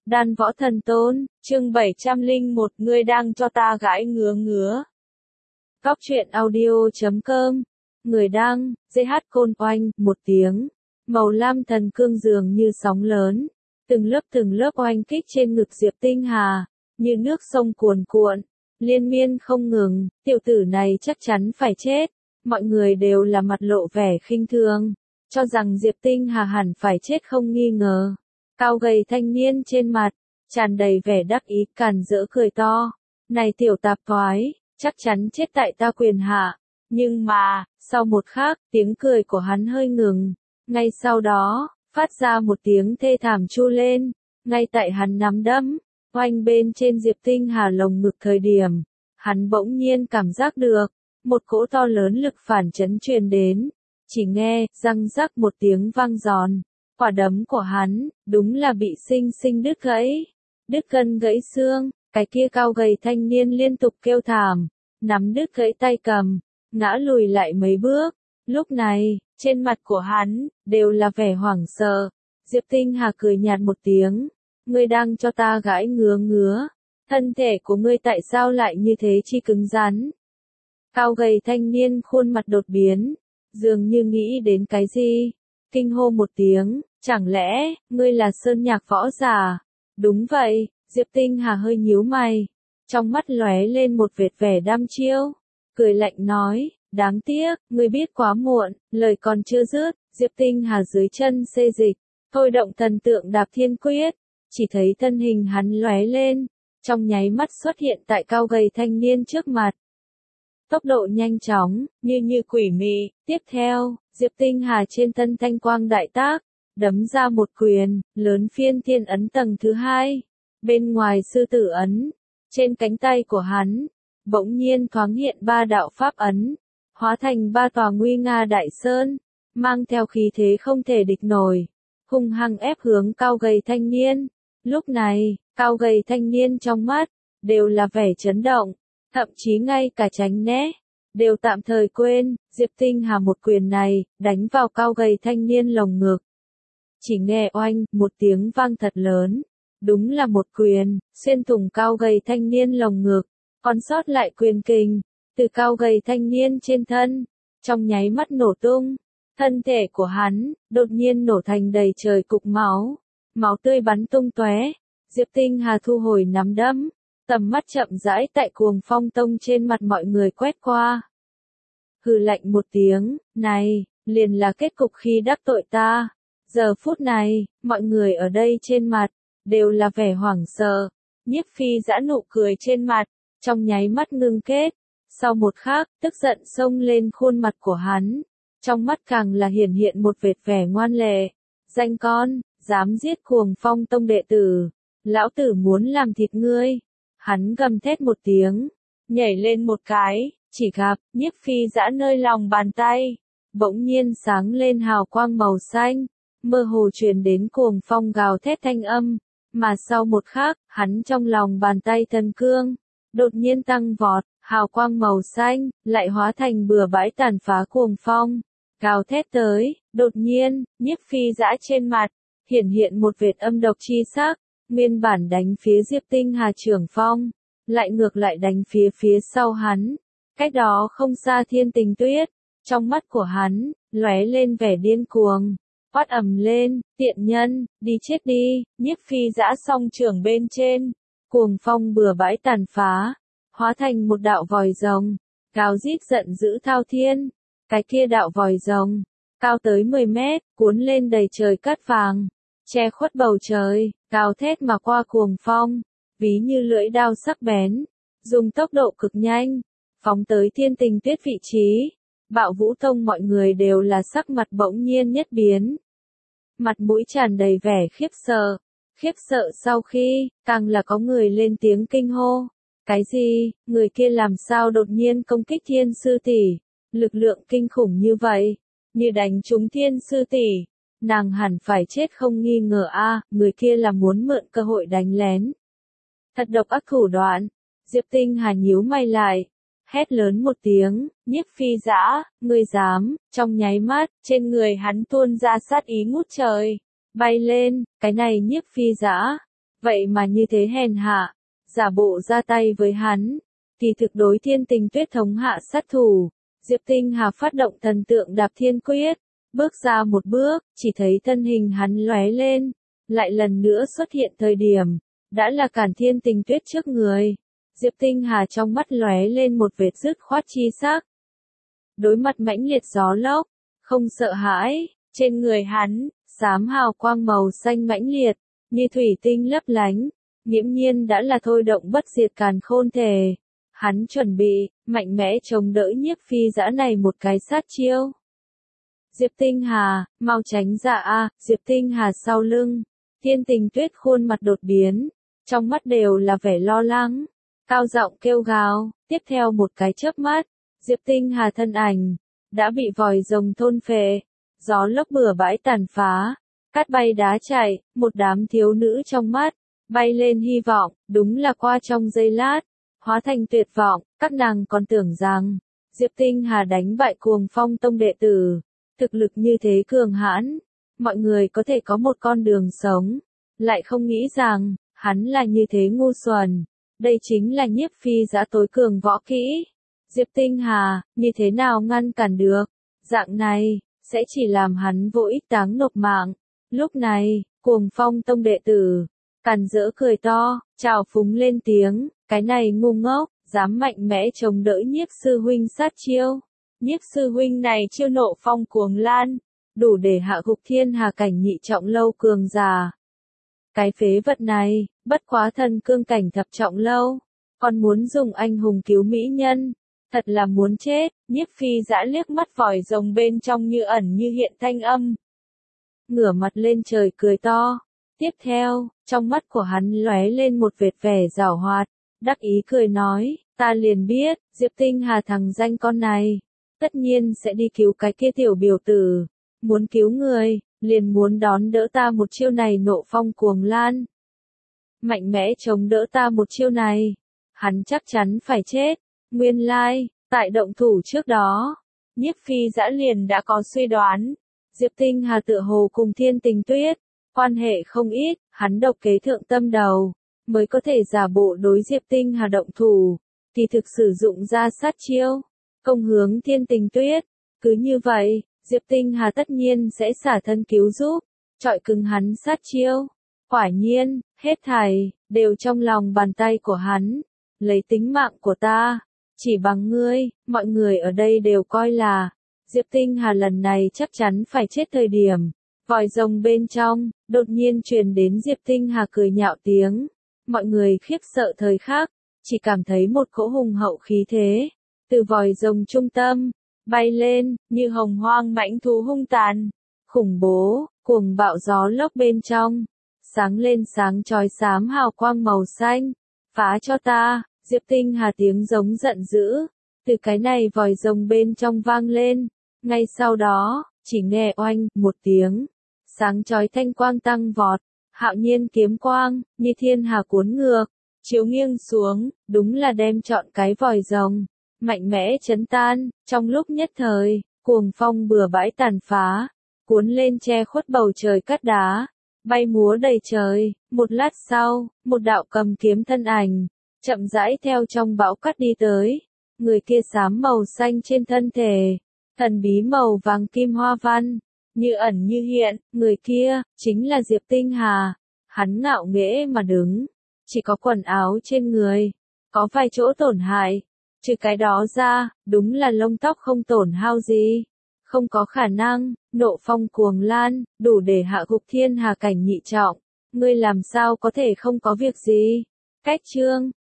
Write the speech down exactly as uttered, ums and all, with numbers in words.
Đan Võ Thần Tôn, chương bảy trăm lẻ một, ngươi đang cho ta gãi ngứa ngứa. Góc truyện audio chấm com, người đăng, giê hát Côn Oanh, một tiếng. Màu lam thần cương dường như sóng lớn, từng lớp từng lớp oanh kích trên ngực Diệp Tinh Hà, như nước sông cuồn cuộn, liên miên không ngừng, tiểu tử này chắc chắn phải chết. Mọi người đều là mặt lộ vẻ khinh thường, cho rằng Diệp Tinh Hà hẳn phải chết không nghi ngờ. Cao gầy thanh niên trên mặt, tràn đầy vẻ đắc ý, càn rỡ cười to. Này tiểu tạp thoái, chắc chắn chết tại ta quyền hạ. Nhưng mà, sau một khắc, tiếng cười của hắn hơi ngừng. Ngay sau đó, phát ra một tiếng thê thảm chu lên. Ngay tại hắn nắm đấm, oanh bên trên Diệp Tinh Hà lồng ngực thời điểm. Hắn bỗng nhiên cảm giác được, một cỗ to lớn lực phản chấn truyền đến. Chỉ nghe, răng rắc một tiếng vang giòn. Quả đấm của hắn, đúng là bị sinh sinh đứt gãy. Đứt gân gãy xương, cái kia cao gầy thanh niên liên tục kêu thảm, nắm đứt gãy tay cầm, ngã lùi lại mấy bước. Lúc này, trên mặt của hắn, đều là vẻ hoảng sợ. Diệp Tinh Hà cười nhạt một tiếng, ngươi đang cho ta gãi ngứa ngứa. Thân thể của ngươi tại sao lại như thế chi cứng rắn? Cao gầy thanh niên khuôn mặt đột biến, dường như nghĩ đến cái gì. Kinh hô một tiếng, chẳng lẽ, ngươi là Sơn Nhạc võ giả? Đúng vậy, Diệp Tinh Hà hơi nhíu mày, trong mắt lóe lên một vệt vẻ đăm chiêu, cười lạnh nói, đáng tiếc, ngươi biết quá muộn, lời còn chưa dứt, Diệp Tinh Hà dưới chân xê dịch, thôi động thần tượng đạp thiên quyết, chỉ thấy thân hình hắn lóe lên, trong nháy mắt xuất hiện tại cao gầy thanh niên trước mặt. Tốc độ nhanh chóng, như như quỷ mị, tiếp theo, Diệp Tinh Hà trên thân thanh quang đại tác, đấm ra một quyền, lớn phiên thiên ấn tầng thứ hai, bên ngoài sư tử ấn, trên cánh tay của hắn, bỗng nhiên thoáng hiện ba đạo pháp ấn, hóa thành ba tòa nguy nga đại sơn, mang theo khí thế không thể địch nổi, hung hăng ép hướng cao gầy thanh niên. Lúc này, cao gầy thanh niên trong mắt, đều là vẻ chấn động. Thậm chí ngay cả tránh né, đều tạm thời quên, Diệp Tinh Hà một quyền này, đánh vào cao gầy thanh niên lồng ngực. Chỉ nghe oanh, một tiếng vang thật lớn, đúng là một quyền, xuyên thủng cao gầy thanh niên lồng ngực, còn sót lại quyền kình, từ cao gầy thanh niên trên thân, trong nháy mắt nổ tung, thân thể của hắn, đột nhiên nổ thành đầy trời cục máu, máu tươi bắn tung tóe. Diệp Tinh Hà thu hồi nắm đấm. Tầm mắt chậm rãi tại Cuồng Phong Tông trên mặt mọi người quét qua. Hừ lạnh một tiếng, này, liền là kết cục khi đắc tội ta. Giờ phút này, mọi người ở đây trên mặt, đều là vẻ hoảng sợ. Nhiếp Phi giã nụ cười trên mặt, trong nháy mắt ngưng kết. Sau một khắc, tức giận xông lên khuôn mặt của hắn. Trong mắt càng là hiển hiện một vệt vẻ ngoan lệ. Danh con, dám giết Cuồng Phong Tông đệ tử. Lão tử muốn làm thịt ngươi. Hắn gầm thét một tiếng, nhảy lên một cái, chỉ gặp, Nhiếp Phi giã nơi lòng bàn tay, bỗng nhiên sáng lên hào quang màu xanh, mơ hồ truyền đến cuồng phong gào thét thanh âm, mà sau một khắc, hắn trong lòng bàn tay thần cương, đột nhiên tăng vọt, hào quang màu xanh, lại hóa thành bừa bãi tàn phá cuồng phong, gào thét tới, đột nhiên, Nhiếp Phi giã trên mặt, hiển hiện một vệt âm độc chi sắc. Nguyên bản đánh phía Diệp Tinh Hà trưởng phong, lại ngược lại đánh phía phía sau hắn. Cách đó không xa Thiên Tình Tuyết, trong mắt của hắn, lóe lên vẻ điên cuồng, quát ầm lên, tiện nhân, đi chết đi. Nhiếp Phi giã song trưởng bên trên, cuồng phong bừa bãi tàn phá, hóa thành một đạo vòi rồng, gào rít giận dữ thao thiên. Cái kia đạo vòi rồng, cao tới mười mét, cuốn lên đầy trời cát vàng, che khuất bầu trời, gào thét mà qua cuồng phong, ví như lưỡi đao sắc bén, dùng tốc độ cực nhanh, phóng tới Thiên Tình Tuyết vị trí. Bạo Vũ Tông mọi người đều là sắc mặt bỗng nhiên nhất biến. Mặt mũi tràn đầy vẻ khiếp sợ, khiếp sợ sau khi, càng là có người lên tiếng kinh hô. Cái gì, người kia làm sao đột nhiên công kích Thiên Sư tỷ, lực lượng kinh khủng như vậy, như đánh trúng Thiên Sư tỷ. Nàng hẳn phải chết không nghi ngờ a, à, người kia là muốn mượn cơ hội đánh lén. Thật độc ác thủ đoạn. Diệp Tinh Hà nhíu mày lại, hét lớn một tiếng, Nhiếp Phi giã, ngươi dám. Trong nháy mắt, trên người hắn tuôn ra sát ý ngút trời, bay lên, cái này Nhiếp Phi giã, vậy mà như thế hèn hạ, giả bộ ra tay với hắn, kỳ thực đối Thiên Tình Tuyết thống hạ sát thủ. Diệp Tinh Hà phát động thần tượng đạp thiên quyết, bước ra một bước, chỉ thấy thân hình hắn lóe lên, lại lần nữa xuất hiện thời điểm, đã là cản Thiên Tình Tuyết trước người. Diệp Tinh Hà trong mắt lóe lên một vệt dứt khoát chi sắc. Đối mặt mãnh liệt gió lốc, không sợ hãi, trên người hắn, xám hào quang màu xanh mãnh liệt, như thủy tinh lấp lánh, nghiễm nhiên đã là thôi động bất diệt càn khôn thể. Hắn chuẩn bị, mạnh mẽ chống đỡ Nhiếp Phi Dã này một cái sát chiêu. Diệp Tinh Hà, mau tránh ra a! Diệp Tinh Hà sau lưng, Thiên Tình Tuyết khuôn mặt đột biến, trong mắt đều là vẻ lo lắng, cao giọng kêu gào, tiếp theo một cái chớp mắt, Diệp Tinh Hà thân ảnh, đã bị vòi rồng thôn phệ, gió lốc bừa bãi tàn phá, cát bay đá chạy, một đám thiếu nữ trong mắt, bay lên hy vọng, đúng là qua trong giây lát, hóa thành tuyệt vọng, các nàng còn tưởng rằng, Diệp Tinh Hà đánh bại Cuồng Phong Tông đệ tử, thực lực như thế cường hãn, mọi người có thể có một con đường sống, lại không nghĩ rằng, hắn là như thế ngu xuẩn, đây chính là Nhiếp Phi Dã tối cường võ kỹ. Diệp Tinh Hà, như thế nào ngăn cản được, dạng này, sẽ chỉ làm hắn vô ích táng nộp mạng. Lúc này, Cuồng Phong Tông đệ tử, càn rỡ cười to, trào phúng lên tiếng, cái này ngu ngốc, dám mạnh mẽ chống đỡ Nhiếp sư huynh sát chiêu. Nhiếp sư huynh này chiêu nộ phong cuồng lan, đủ để hạ gục thiên hà cảnh nhị trọng lâu cường giả. Cái phế vật này, bất quá thần cương cảnh thập trọng lâu, còn muốn dùng anh hùng cứu mỹ nhân, thật là muốn chết. Nhiếp Phi Dã liếc mắt vòi rồng bên trong như ẩn như hiện thanh âm, ngửa mặt lên trời cười to. Tiếp theo, trong mắt của hắn lóe lên một vệt vẻ giảo hoạt, đắc ý cười nói, ta liền biết, Diệp Tinh Hà thằng danh con này, tất nhiên sẽ đi cứu cái kia tiểu biểu tử, muốn cứu người, liền muốn đón đỡ ta một chiêu này nộ phong cuồng lan. Mạnh mẽ chống đỡ ta một chiêu này, hắn chắc chắn phải chết. Nguyên lai, like, tại động thủ trước đó, Nhiếp Phi Dã liền đã có suy đoán, Diệp Tinh Hà tựa hồ cùng Thiên Tình Tuyết, quan hệ không ít, hắn độc kế thượng tâm đầu, mới có thể giả bộ đối Diệp Tinh Hà động thủ, kỳ thực sử dụng ra sát chiêu, công hướng Thiên Tình Tuyết. Cứ như vậy, Diệp Tinh Hà tất nhiên sẽ xả thân cứu giúp, trọi cứng hắn sát chiêu. Quả nhiên, hết thảy, đều trong lòng bàn tay của hắn, lấy tính mạng của ta, chỉ bằng ngươi, mọi người ở đây đều coi là, Diệp Tinh Hà lần này chắc chắn phải chết thời điểm. Vòi rồng bên trong, đột nhiên truyền đến Diệp Tinh Hà cười nhạo tiếng. Mọi người khiếp sợ thời khắc, chỉ cảm thấy một cỗ hùng hậu khí thế, từ vòi rồng trung tâm, bay lên, như hồng hoang mãnh thú hung tàn, khủng bố, cuồng bạo gió lốc bên trong, sáng lên sáng chói xám hào quang màu xanh, phá cho ta. Diệp Tinh Hà tiếng giống giận dữ, từ cái này vòi rồng bên trong vang lên, ngay sau đó, chỉ nghe oanh, một tiếng, sáng chói thanh quang tăng vọt, hạo nhiên kiếm quang, như thiên hà cuốn ngược, chiếu nghiêng xuống, đúng là đem trọn cái vòi rồng, mạnh mẽ chấn tan. Trong lúc nhất thời, cuồng phong bừa bãi tàn phá, cuốn lên che khuất bầu trời cát đá, bay múa đầy trời. Một lát sau, một đạo cầm kiếm thân ảnh, chậm rãi theo trong bão cát đi tới, người kia xám màu xanh trên thân thể, thần bí màu vàng kim hoa văn, như ẩn như hiện. Người kia, chính là Diệp Tinh Hà. Hắn ngạo nghễ mà đứng, chỉ có quần áo trên người, có vài chỗ tổn hại, trừ cái đó ra, đúng là lông tóc không tổn hao gì. Không có khả năng, nộ phong cuồng lan, đủ để hạ gục thiên hà cảnh nhị trọng, ngươi làm sao có thể không có việc gì. Cách chương